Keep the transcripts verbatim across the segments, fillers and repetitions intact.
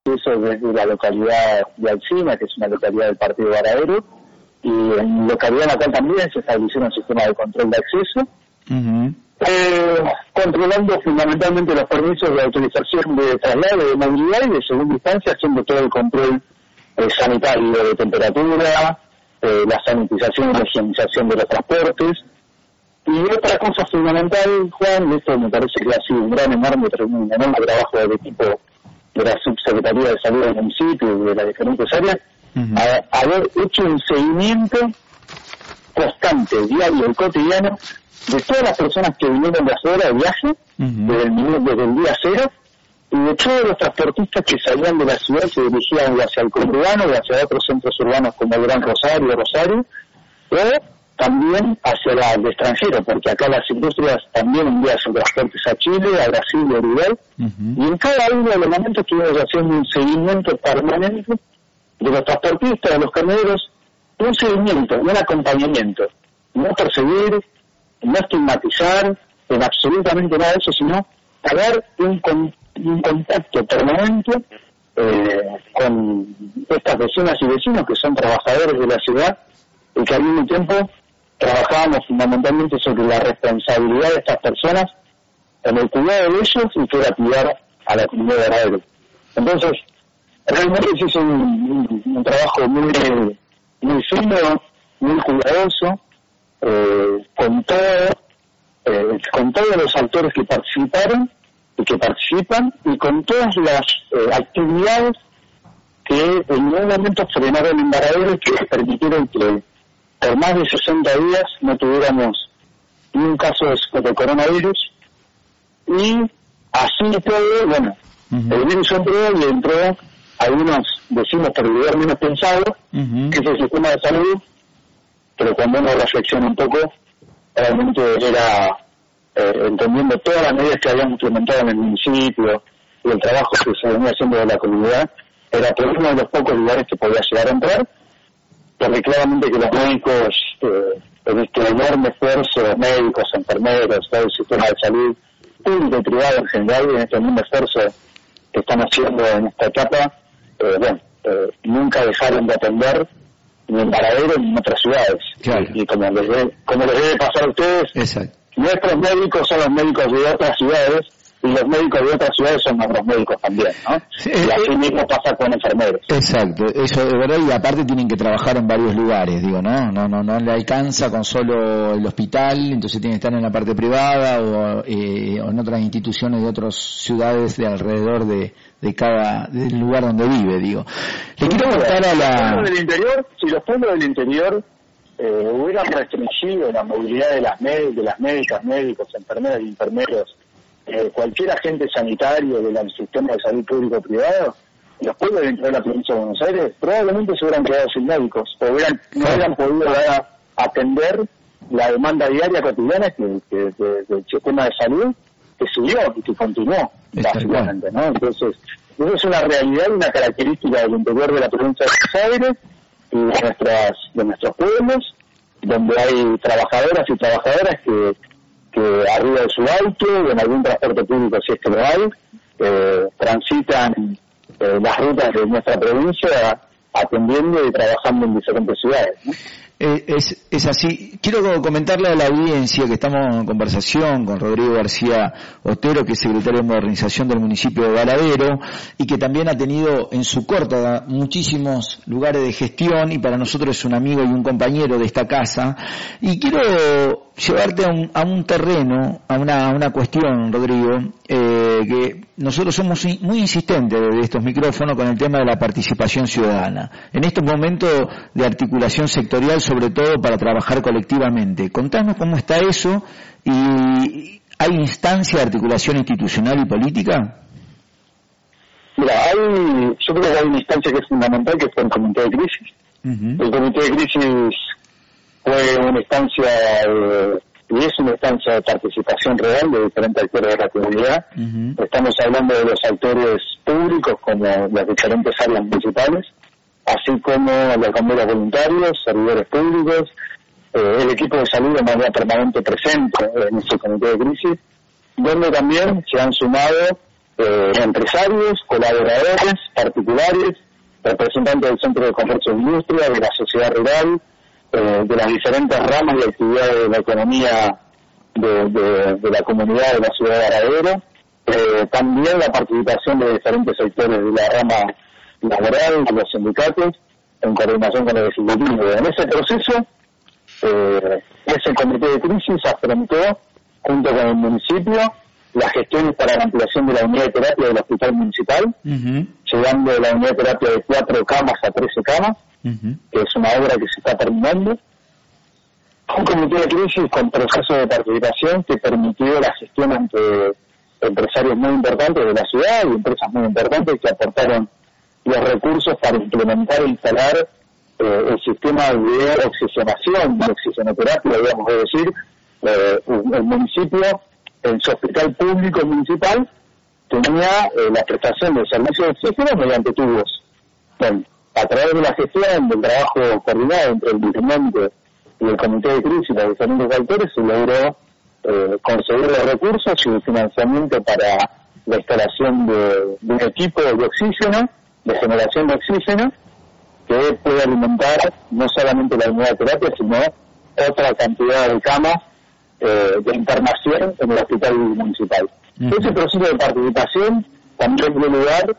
eso desde la localidad de Alsina, que es una localidad del partido Varadero, y en localidad en la cual también se estableció un sistema de control de acceso, uh-huh. eh, controlando fundamentalmente los permisos de autorización de traslado, de movilidad y de segunda instancia, haciendo todo el control eh, sanitario de temperatura, eh, la sanitización y la higienización de los transportes. Y otra cosa fundamental, Juan, y esto me parece que ha sido un gran, enorme, un enorme trabajo del equipo de la Subsecretaría de Salud del municipio y de las diferentes áreas, uh-huh. a, haber hecho un seguimiento constante, diario y cotidiano de todas las personas que vinieron de afuera de viaje, uh-huh. desde, el, desde el día cero, y de todos los transportistas que salían de la ciudad y se dirigían hacia el conurbano o hacia otros centros urbanos como el Gran Rosario, Rosario, o también hacia la, el extranjero, porque acá las industrias también envían sus transportes a Chile, a Brasil y a Uruguay, uh-huh. y en cada uno de los momentos estuvimos haciendo un seguimiento permanente de los transportistas, de los camioneros, un seguimiento, un acompañamiento, no perseguir, no estigmatizar en absolutamente nada de eso, sino haber un, con, un contacto permanente eh, con estas vecinas y vecinos que son trabajadores de la ciudad y que al mismo tiempo trabajábamos fundamentalmente sobre la responsabilidad de estas personas en el cuidado de ellos y que era cuidar a la comunidad de Varadero. Entonces, realmente se hizo un, un, un trabajo muy muy fino, muy cuidadoso, eh, con todo, eh, con todos los actores que participaron y que participan y con todas las eh, actividades que en un momento frenaron en Varadero y que permitieron que por más de sesenta días no tuviéramos ni un caso de, de coronavirus, y así todo, bueno, uh-huh. el virus entró y entró, algunos decimos por el lugar menos pensado, uh-huh. que es el sistema de salud, pero cuando uno reflexiona un poco, realmente era, eh, entendiendo todas las medidas que habíamos implementado en el municipio y el trabajo que se venía haciendo de la comunidad, era por uno de los pocos lugares que podía llegar a entrar, porque claramente que los médicos, eh, en este enorme esfuerzo, médicos, enfermeros, todo el sistema de salud, público y privado en general, en este enorme esfuerzo que están haciendo en esta etapa, eh, bueno, eh, nunca dejaron de atender ni en Varadero ni en otras ciudades. Claro. Y, y como les debe, como les debe pasar a ustedes, exacto. Nuestros médicos son los médicos de otras ciudades, y los médicos de otras ciudades son nuestros médicos también, ¿no? Sí, y así eh, mismo pasa con enfermeros. Exacto, eso de verdad, y aparte tienen que trabajar en varios lugares, digo, ¿no? No no no le alcanza con solo el hospital, entonces tienen que estar en la parte privada o, eh, o en otras instituciones de otras ciudades de alrededor de, de cada del lugar donde vive, digo. Le quiero contar a la... Los pueblos del interior, si los pueblos del interior eh, hubieran restringido la movilidad de las, med- de las médicas, médicos, enfermeras y enfermeros, Eh, cualquier agente sanitario del sistema de salud público-privado, los pueblos dentro de la provincia de Buenos Aires probablemente se hubieran quedado sin médicos, o hubieran, no hubieran podido a, atender la demanda diaria cotidiana que, que, que, del sistema de salud que siguió y que continuó, básicamente, ¿no? Entonces, eso es una realidad y una característica del interior de la provincia de Buenos Aires y de, nuestras, de nuestros pueblos, donde hay trabajadoras y trabajadoras que que arriba de su auto o en algún transporte público, si es que lo hay, eh, transitan eh, las rutas de nuestra provincia atendiendo y trabajando en diferentes ciudades, ¿no? Eh, es, es así. Quiero comentarle a la audiencia que estamos en conversación con Rodrigo García Otero, que es secretario de Modernización del municipio de Varadero y que también ha tenido en su corta edad muchísimos lugares de gestión, y para nosotros es un amigo y un compañero de esta casa. Y quiero llevarte a un, a un terreno, a una, a una cuestión, Rodrigo, eh, que nosotros somos muy insistentes de estos micrófonos con el tema de la participación ciudadana. En estos momentos de articulación sectorial, sobre todo para trabajar colectivamente. Contanos cómo está eso, y ¿hay instancia de articulación institucional y política? Mira, hay, yo creo que hay una instancia que es fundamental, que fue el Comité de Crisis. Uh-huh. El Comité de Crisis fue una instancia de, y es una instancia de participación real de diferentes actores de la comunidad. Uh-huh. Estamos hablando de los actores públicos como las diferentes áreas municipales, así como los bomberos voluntarios, servidores públicos, eh, el equipo de salud de manera permanente presente en ese comité de crisis, donde también se han sumado eh, empresarios, colaboradores, particulares, representantes del Centro de Comercio e Industria, de la sociedad rural, eh, de las diferentes ramas y actividades de la economía de, de, de la comunidad de la ciudad de Varadero, eh, también la participación de diferentes sectores de la rama laboral, de los sindicatos, en coordinación con el Ejecutivo. En ese proceso, eh, ese comité de crisis afrontó, junto con el municipio, las gestiones para la ampliación de la unidad de terapia del hospital municipal, uh-huh. llegando de la unidad de terapia de cuatro camas a trece camas, uh-huh. que es una obra que se está terminando. Un comité de crisis con proceso de participación que permitió la gestión ante empresarios muy importantes de la ciudad y empresas muy importantes que aportaron los recursos para implementar e instalar eh, el sistema de oxigenación, de oxigenoterapia, digamos, es decir, eh, el municipio, en su hospital público municipal, tenía eh, la prestación de servicios de oxígeno mediante tubos. Bueno, a través de la gestión, del trabajo coordinado entre el intendente y el comité de crisis y los diferentes actores, se logró eh, conseguir los recursos y el financiamiento para la instalación de, de un equipo de oxígeno, de generación de oxígeno, que puede alimentar no solamente la unidad de terapia, sino otra cantidad de camas eh, de internación en el hospital municipal. Uh-huh. Ese proceso de participación también dio lugar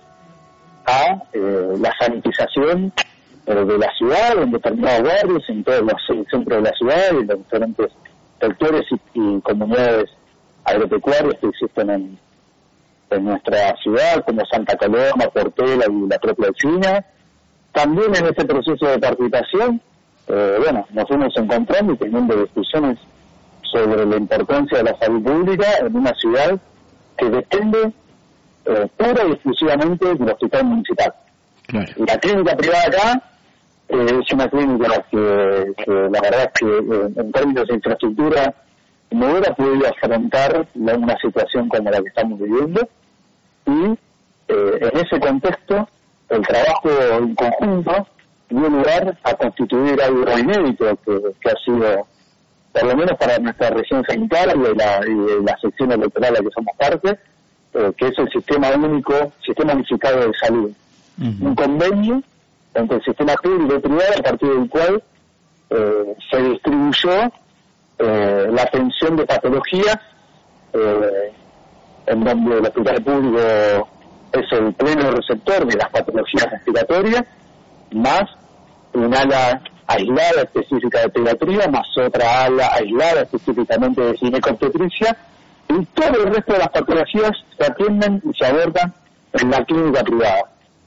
a eh, la sanitización eh, de la ciudad, en determinados barrios, en todos los centros de la ciudad, en los diferentes sectores y, y comunidades agropecuarias que existen en, en nuestra ciudad, como Santa Coloma, Portela y la propia China. También en este proceso de participación, eh, bueno, nos fuimos encontrando y teniendo discusiones sobre la importancia de la salud pública en una ciudad que depende eh, pura y exclusivamente del hospital municipal. Claro. Y la clínica privada acá eh, es una clínica que, que la verdad es que eh, en términos de infraestructura no hubiera podido afrontar la, una situación como la que estamos viviendo, y eh, en ese contexto el trabajo en conjunto dio lugar a constituir algo inédito que, que ha sido, por lo menos para nuestra región sanitaria y de la, y de la sección electoral a la que somos parte, eh, que es el Sistema Único, Sistema Unificado de Salud. Uh-huh. Un convenio entre el sistema público y privado, a partir del cual eh, se distribuyó eh, la atención de patologías, eh, en donde el hospital público es el pleno receptor de las patologías respiratorias, más un ala aislada específica de pediatría, más otra ala aislada específicamente de ginecobstetricia, y todo el resto de las patologías se atienden y se abordan en la clínica privada.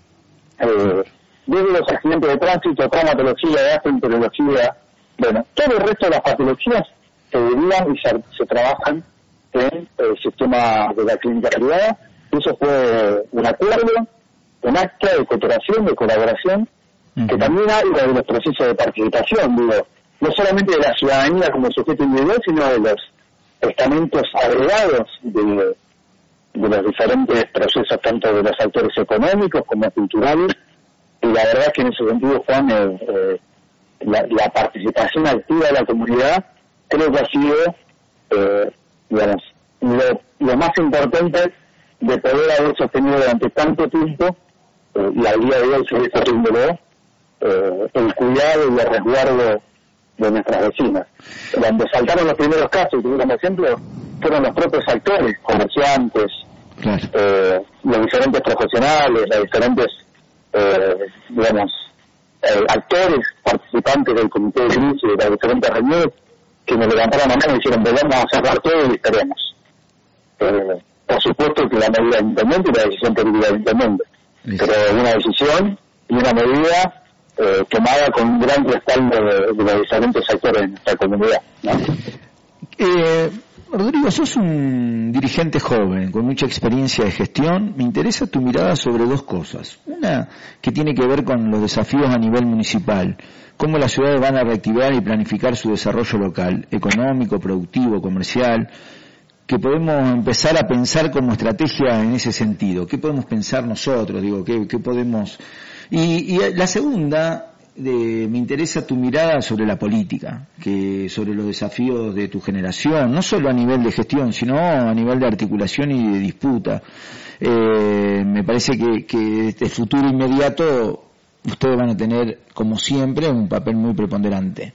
Eh, desde los accidentes de tránsito, traumatología, gastroenterología, bueno, todo el resto de las patologías se derivan y se, se trabajan en el sistema de la clínica privada. Eso fue un acuerdo, un acta de cooperación, de colaboración, uh-huh. que también habla de los procesos de participación, digo, no solamente de la ciudadanía como sujeto individual, sino de los estamentos agregados de, de los diferentes procesos, tanto de los actores económicos como culturales, y la verdad es que en ese sentido, Juan, eh, eh, la, la participación activa de la comunidad creo que ha sido, eh, digamos, lo, lo más importante de poder haber sostenido durante tanto tiempo, eh, y al día de hoy seguir sosteniéndolo, eh, el cuidado y el resguardo de nuestras vecinas. Donde saltaron los primeros casos, y como ejemplo, fueron los propios actores, comerciantes, claro. eh, los diferentes profesionales, los diferentes, eh, digamos, eh, actores, participantes del comité de crisis, de las diferentes reuniones, que me levantaron la mano y dijeron, vamos a cerrar todo y esperemos. Eh, por supuesto que la medida del intendente y la decisión política del intendente, sí. pero una decisión y una medida eh, tomada con un gran respaldo de, de los diferentes sectores de nuestra comunidad, ¿no? Eh, Rodrigo, sos un dirigente joven, con mucha experiencia de gestión. Me interesa tu mirada sobre dos cosas. Una que tiene que ver con los desafíos a nivel municipal. Cómo las ciudades van a reactivar y planificar su desarrollo local, económico, productivo, comercial. Que podemos empezar a pensar como estrategia en ese sentido. ¿Qué podemos pensar nosotros? Digo, ¿qué, qué podemos...? Y, y la segunda, de, me interesa tu mirada sobre la política, que sobre los desafíos de tu generación, no solo a nivel de gestión, sino a nivel de articulación y de disputa. Eh, me parece que, que este futuro inmediato ustedes van a tener, como siempre, un papel muy preponderante.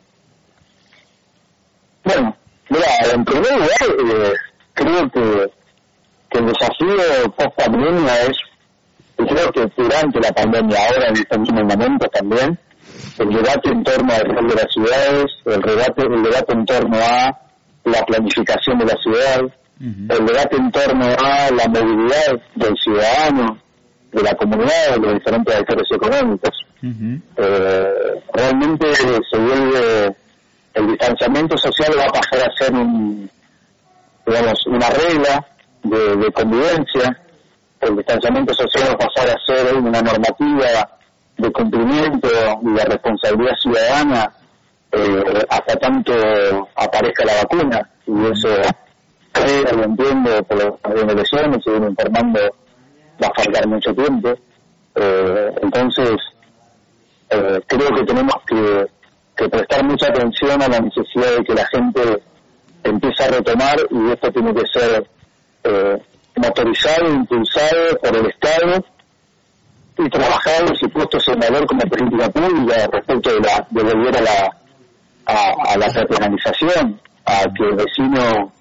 Bueno, mira, en primer lugar, eh, creo que, que el desafío post-pandemia es, y creo que durante la pandemia, ahora en este mismo momento también, el debate en torno al rol de las ciudades, el debate, el debate en torno a la planificación de la ciudad, uh-huh. el debate en torno a la movilidad del ciudadano, de la comunidad, de los diferentes actores económicos. Uh-huh. Eh, realmente se vuelve, el distanciamiento social va a pasar a ser un, digamos, una regla de, de convivencia. El distanciamiento social va a pasar a ser una normativa de cumplimiento y de responsabilidad ciudadana eh, hasta tanto aparezca la vacuna, y eso creo, lo entiendo por las elecciones, se viene informando, va a faltar mucho tiempo. Eh, entonces eh, creo que tenemos que, que prestar mucha atención a la necesidad de que la gente empiece a retomar, y esto tiene que ser eh, motorizado, impulsado por el Estado y trabajados y puestos en valor como política pública respecto de, la, de volver a la a, a la peatonalización, a que el vecino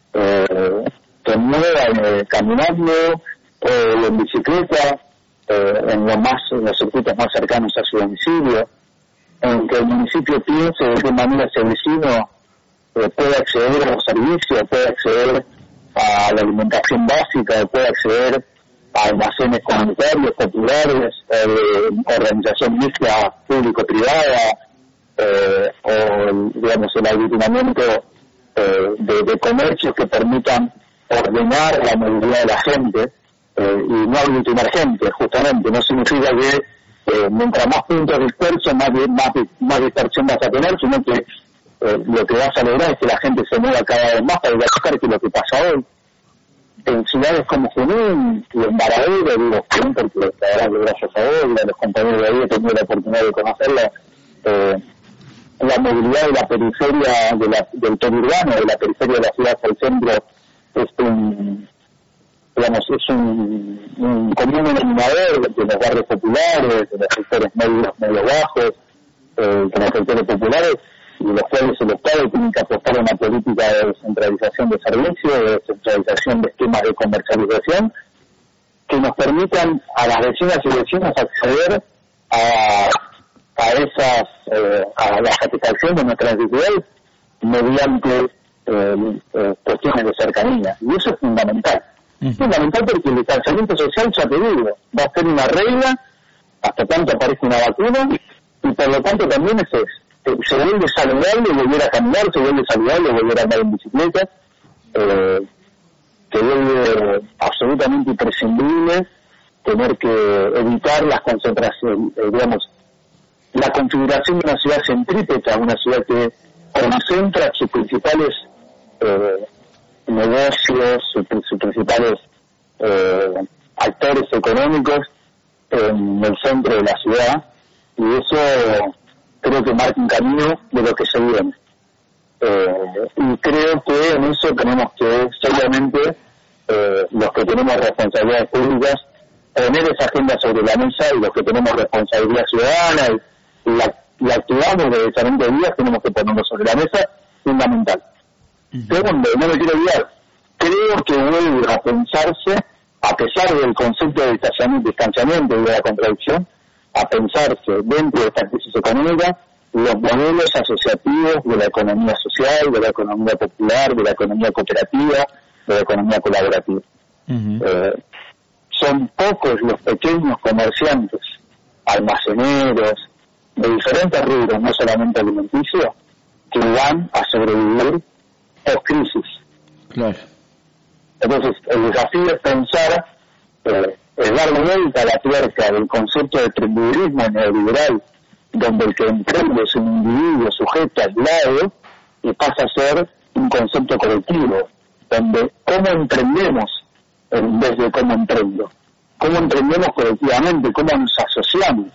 eh, se mueva eh, caminando o eh, en bicicleta, eh, en lo más en los circuitos más cercanos a su domicilio, en que el municipio piense de qué manera ese vecino eh, puede acceder a los servicios, puede acceder a la alimentación básica, puede acceder a almacenes comunitarios, populares, eh, de organización mixta público-privada, eh, o digamos el aglutinamiento eh, de, de comercios que permitan ordenar la movilidad de la gente, eh, y no aglutinar gente, justamente. No significa que eh, mientras más puntos dispersos, más, más, más dispersión vas a tener, sino que eh, lo que vas a lograr es que la gente se mueva cada vez más para ir a buscar, que es lo que pasa hoy. En ciudades como Junín y en Varadero, digo Junín porque la verdad que gracias a él, a los compañeros de ahí he tenido la oportunidad de conocerla, eh, la movilidad de la periferia de la, del conurbano, de la periferia de la ciudad hacia el centro, es un, digamos, es un, un común denominador de los barrios populares, de los sectores medios, medios bajos, eh, de los sectores populares, y los cuales el Estado tiene que apostar a una política de descentralización de servicios, de descentralización de esquemas de comercialización, que nos permitan a las vecinas y vecinos acceder a, a esas, eh, a la satisfacción de nuestras necesidades mediante eh, eh, cuestiones de cercanía. Y eso es fundamental. Es fundamental porque el distanciamiento social, ya te digo, va a ser una regla hasta tanto aparezca una vacuna, y por lo tanto también es eso. Se vuelve saludable volver a caminar, se vuelve saludable volver a andar en bicicleta, eh, se vuelve absolutamente imprescindible tener que evitar las concentraciones, eh, digamos, la configuración de una ciudad centrípeta, una ciudad que concentra sus principales eh, negocios, sus, sus principales eh, actores económicos en el centro de la ciudad, y eso creo que marca un camino de lo que se viene. Eh, y creo que en eso tenemos que, seriamente, eh, los que tenemos responsabilidades públicas, poner esa agenda sobre la mesa, y los que tenemos responsabilidad ciudadana y, y, la, y actuamos de diferentes vías, tenemos que ponerlo sobre la mesa, fundamental. Uh-huh. Segundo, no me quiero olvidar, creo que vuelve a pensarse, a pesar del concepto de distanciamiento, distanciamiento y de la contradicción, a pensarse dentro de esta crisis económica los modelos asociativos de la economía social, de la economía popular, de la economía cooperativa, de la economía colaborativa. Uh-huh. Eh, son pocos los pequeños comerciantes, almaceneros, de diferentes rubros, no solamente alimenticios, que van a sobrevivir post-crisis. Claro. Entonces, el desafío es pensar, eh, es darle vuelta a la tuerca del concepto de emprendedurismo neoliberal, donde el que emprende es un individuo sujeto aislado y pasa a ser un concepto colectivo, donde cómo emprendemos en vez de cómo emprendo, cómo emprendemos colectivamente, cómo nos asociamos,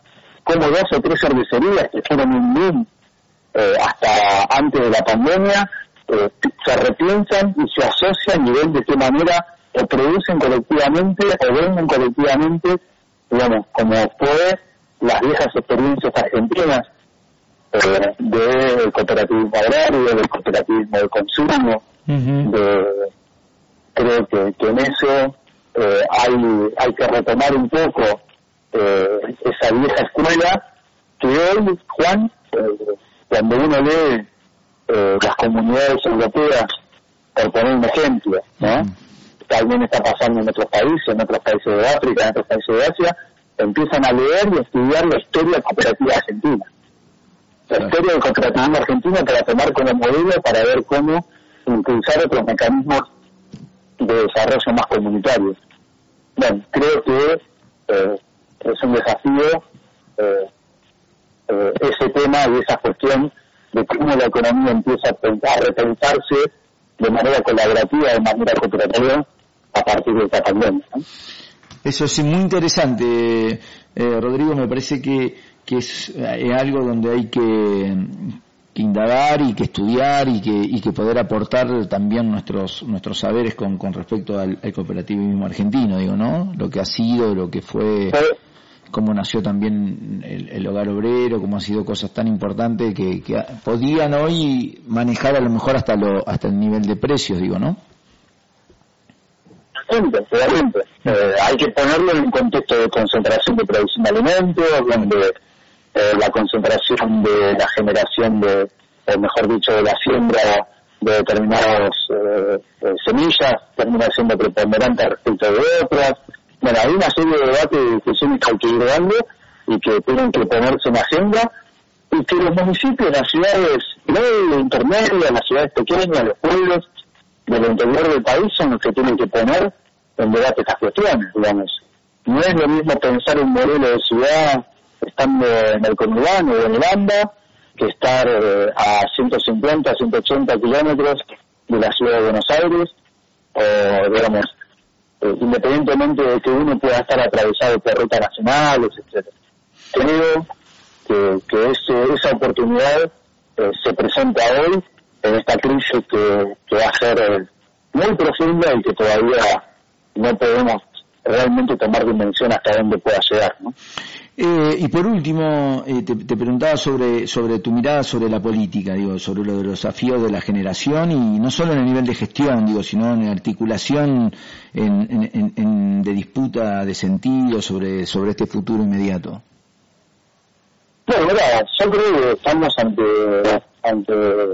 como dos o tres cervecerías que fueron un boom eh, hasta antes de la pandemia, eh, se repiensan y se asocian y ven de qué manera o producen colectivamente o venden colectivamente, digamos, como fue las viejas experiencias argentinas eh, del cooperativismo agrario, del cooperativismo de consumo. Uh-huh. de, creo que, que en eso eh, hay, hay que retomar un poco eh, esa vieja escuela que hoy, Juan, eh, cuando uno lee eh, las comunidades europeas, por poner un ejemplo, ¿no? Uh-huh. También está pasando en otros países, en otros países de África, en otros países de Asia, empiezan a leer y a estudiar la historia cooperativa argentina. La uh-huh. historia del cooperativismo argentino para tomar como modelo para ver cómo impulsar otros mecanismos de desarrollo más comunitarios. Bueno, creo que eh, es un desafío eh, eh, ese tema y esa cuestión de cómo la economía empieza a repensarse de manera colaborativa, de manera cooperativa, a partir de esta pandemia, ¿no? Eso sí, muy interesante, eh, Rodrigo. Me parece que, que es, es algo donde hay que, que indagar y que estudiar y que, y que poder aportar también nuestros nuestros saberes con, con respecto al, al cooperativismo argentino, digo, ¿no? Lo que ha sido, lo que fue, cómo nació también el, el hogar obrero, cómo han sido cosas tan importantes que, que podían hoy manejar a lo mejor hasta lo hasta el nivel de precios, digo, ¿no? Realmente, eh, hay que ponerlo en un contexto de concentración de producción de alimentos, donde eh, la concentración de la generación de, o mejor dicho, de la siembra de determinadas eh, eh, semillas termina siendo preponderante respecto de otras. Bueno, hay una serie de debates y discusiones que hay que ir dando y que tienen que ponerse en agenda, y que los municipios, las ciudades no intermedias, las ciudades pequeñas, los pueblos del interior del país son los que tienen que poner en debate estas cuestiones, digamos. No es lo mismo pensar un modelo de ciudad estando en el conurbano o en el AMBA que estar eh, a ciento cincuenta, ciento ochenta kilómetros de la ciudad de Buenos Aires, o digamos, eh, independientemente de que uno pueda estar atravesado por rutas nacionales, etcétera. Creo que, que ese, esa oportunidad eh, se presenta hoy en esta crisis que, que va a ser eh, muy profunda y que todavía no podemos realmente tomar dimensión hasta dónde pueda llegar, ¿no? Eh, y por último, eh, te, te preguntaba sobre sobre tu mirada sobre la política, digo, sobre lo de los desafíos de la generación, y no solo en el nivel de gestión, digo, sino en articulación en, en, en, en de disputa de sentido sobre sobre este futuro inmediato. Bueno, mira, yo creo que estamos ante ante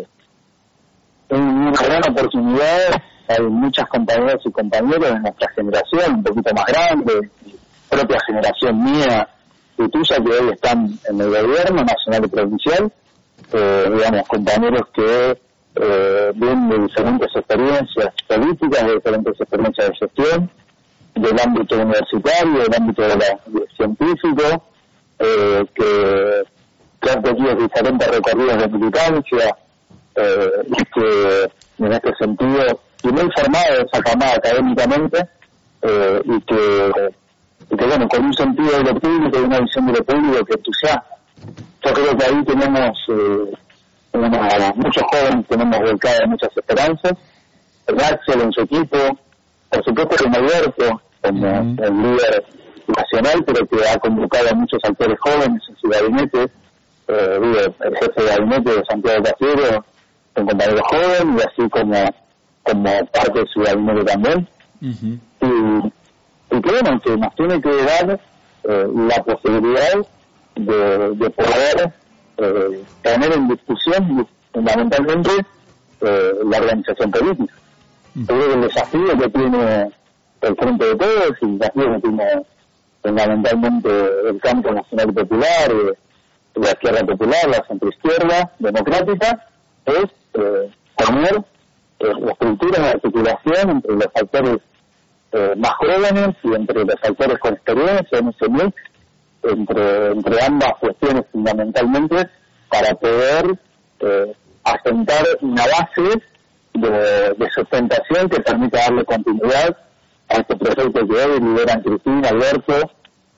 una gran oportunidad. Hay muchas compañeras y compañeros de nuestra generación, un poquito más grande, propia generación mía y tuya, que hoy están en el gobierno nacional y provincial, eh, digamos, compañeros que eh, vienen de diferentes experiencias políticas, de diferentes experiencias de gestión, del ámbito universitario, del ámbito de la, de científico, eh, que, que han tenido diferentes recorridos de militancia, eh, y que en este sentido, y muy formado, esa camada académicamente, eh, y que, y que bueno, con un sentido de lo público y una visión de lo público que entusiasma. Yo creo que ahí tenemos, eh, una, muchos jóvenes, tenemos volcadas muchas esperanzas. El Axel en su equipo, por supuesto como Alberto, como uh-huh. el líder nacional, pero que ha convocado a muchos actores jóvenes en su gabinete, eh, digo, el jefe de gabinete de Santiago Cafiero, un compañero joven, y así como como parte de su gabinete también, uh-huh. y, y que bueno, que nos tiene que dar eh, la posibilidad de, de poder eh, poner en discusión fundamentalmente eh, la organización política. Uh-huh. Creo que el desafío que tiene el Frente de Todos y el desafío que tiene fundamentalmente el campo nacional y popular, eh, la izquierda popular, la centroizquierda democrática, es eh, poner estructuras de articulación entre los actores eh, más jóvenes y entre los actores con experiencia en ese mix, entre, entre ambas cuestiones fundamentalmente, para poder eh, asentar una base de, de sustentación que permita darle continuidad a este proyecto que hoy lideran Cristina, Alberto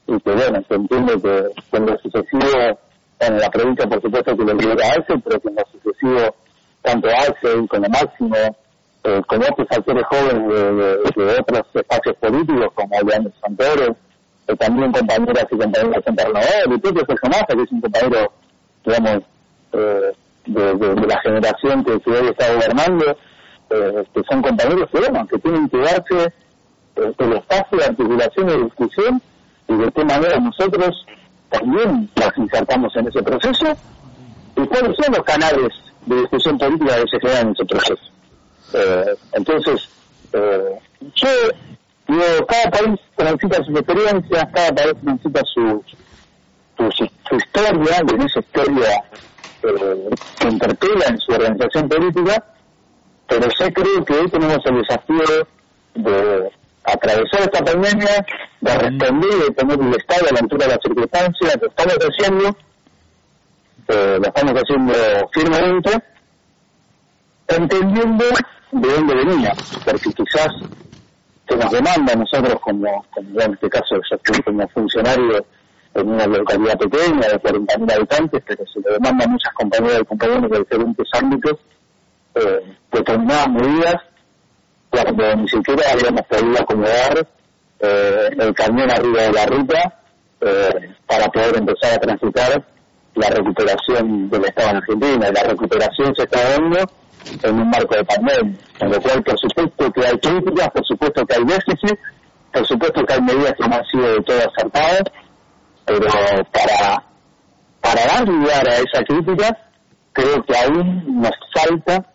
y que bueno, se entiende que, que en lo sucesivo, en la provincia por supuesto que lo lidera Axel, pero que en lo sucesivo tanto Axel como Máximo, eh, como otros actores jóvenes de, de, de otros espacios políticos como Leandro Santoro, eh, también compañeras y compañeros en Bernabéu, y Pepe Sergio que es un compañero, digamos, eh, de, de, de la generación que, que hoy está gobernando, eh, que son compañeros que, bueno, que tienen que darse eh, el espacio de articulación y de discusión, y de qué manera nosotros también nos insertamos en ese proceso, y cuáles son los canales de discusión política que se generan en ese proceso. Eh, entonces, eh, yo digo, cada país transita sus experiencias, cada país transita su, su, su historia, y en esa historia eh, que interpela en su organización política, pero yo creo que hoy tenemos el desafío de atravesar esta pandemia, de responder, de poner el Estado a la altura de las circunstancias, lo estamos haciendo, eh, lo estamos haciendo firmemente, entendiendo de dónde venía, porque quizás se nos demanda a nosotros como, como en este caso yo estoy como funcionario en una localidad pequeña de cuarenta mil habitantes, pero se le demanda a muchas compañeras y compañeros de diferentes ámbitos eh, determinadas medidas cuando ni siquiera habíamos podido acomodar eh, el camión arriba de la ruta eh, para poder empezar a transitar la recuperación del Estado en Argentina. Y la recuperación se está dando en un marco de pandemia, en lo cual por supuesto que hay críticas, por supuesto que hay déficit, por supuesto que hay medidas que no han sido de todas acertadas, pero para, para dar lugar a esa crítica, creo que aún nos falta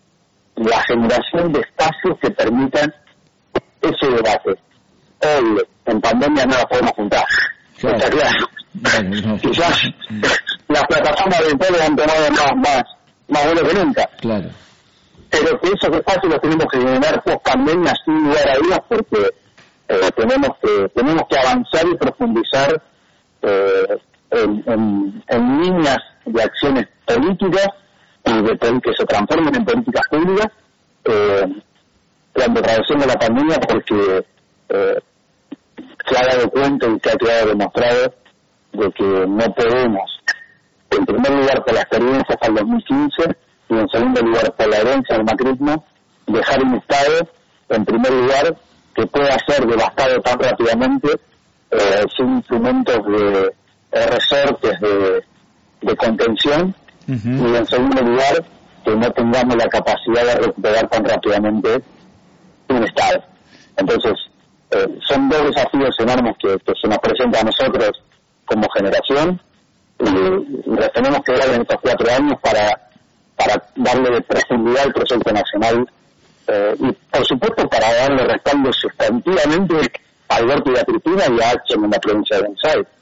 la generación de espacios que permitan ese debate. Hoy, en pandemia no la podemos juntar. Claro. Está claro. Bueno, no. Quizás las plataformas virtuales han tomado más, más, más bueno que nunca. Claro. Pero que esos espacios los tenemos que generar post pandemia sin lugar a dudas, porque eh, tenemos que tenemos que avanzar y profundizar eh, en, en, en líneas de acciones políticas y de que se transformen en políticas públicas eh, cuando atravesemos la pandemia, porque eh, se ha dado cuenta y se ha quedado demostrado de que no podemos, en primer lugar por la experiencia hasta el dos mil quince y en segundo lugar por la herencia del macrismo, dejar un Estado en primer lugar que pueda ser devastado tan rápidamente eh, sin instrumentos de, de resortes de, de contención. Uh-huh. Y en segundo lugar, que no tengamos la capacidad de recuperar tan rápidamente un Estado. Entonces, eh, son dos desafíos enormes que, que se nos presentan a nosotros como generación, y, y los tenemos que dar en estos cuatro años para, para darle profundidad al proyecto nacional eh, y, por supuesto, para darle respaldo sustantivamente a Alberto y a Cristina y a Axel en la provincia de Buenos Aires.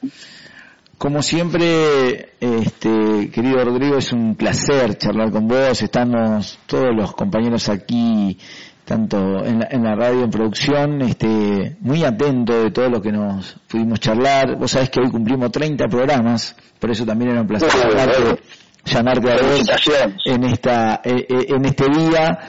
Como siempre, este, querido Rodrigo, es un placer charlar con vos. Estamos todos los compañeros aquí, tanto en la, en la radio, en producción, este, muy atentos de todo lo que nos pudimos charlar. Vos sabés que hoy cumplimos treinta programas, por eso también era un placer llamarte, llamarte a vos en esta, eh, en este día.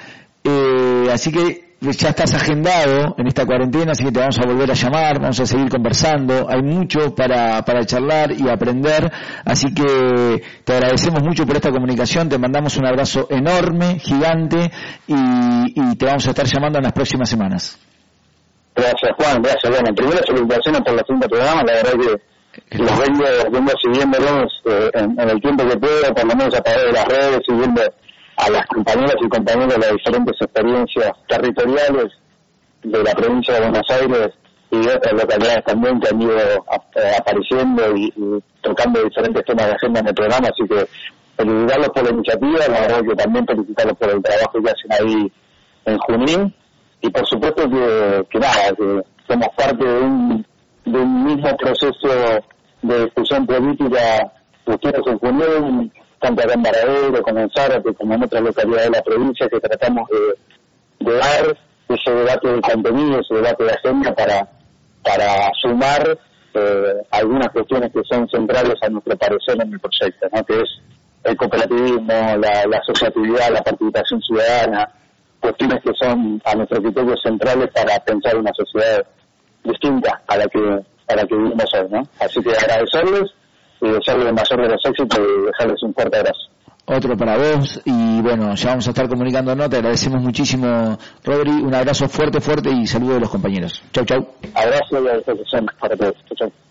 Eh, así que ya estás agendado en esta cuarentena, así que te vamos a volver a llamar, vamos a seguir conversando, hay mucho para, para charlar y aprender, así que te agradecemos mucho por esta comunicación, te mandamos un abrazo enorme, gigante, y, y te vamos a estar llamando en las próximas semanas. Gracias, Juan, gracias. Bueno, primero felicitaciones por los cinco programas, la verdad que los vengo, vengo siguiéndolos eh, en, en el tiempo que puedo, por lo menos a través de las redes, siguiendo a las compañeras y compañeros de las diferentes experiencias territoriales de la provincia de Buenos Aires y de otras localidades también que han ido eh, apareciendo y, y tocando diferentes temas de agenda en el programa, así que felicitarlos por la iniciativa, la verdad que también felicitarlos por el trabajo que hacen ahí en Junín, y por supuesto que, que nada, que somos parte de un, de un mismo proceso de discusión política, ustedes en Junín, tanto acá en Varadero, como en Zárate, como en otras localidades de la provincia, que tratamos de, de dar ese debate de contenido, ese debate de agenda para, para sumar eh, algunas cuestiones que son centrales a nuestro parecer en el proyecto, ¿no? Que es el cooperativismo, la, la asociatividad, la participación ciudadana, cuestiones que son a nuestro criterio centrales para pensar una sociedad distinta a la que para que vivimos hoy, ¿no? Así que agradecerles y desearles el mayor de los éxitos y dejarles un fuerte abrazo. Otro para vos, y bueno, ya vamos a estar comunicándonos. Te agradecemos muchísimo, Rodri. Un abrazo fuerte, fuerte y saludos de los compañeros. Chau, chau. Abrazo y a disposición para todos. Chau, chau.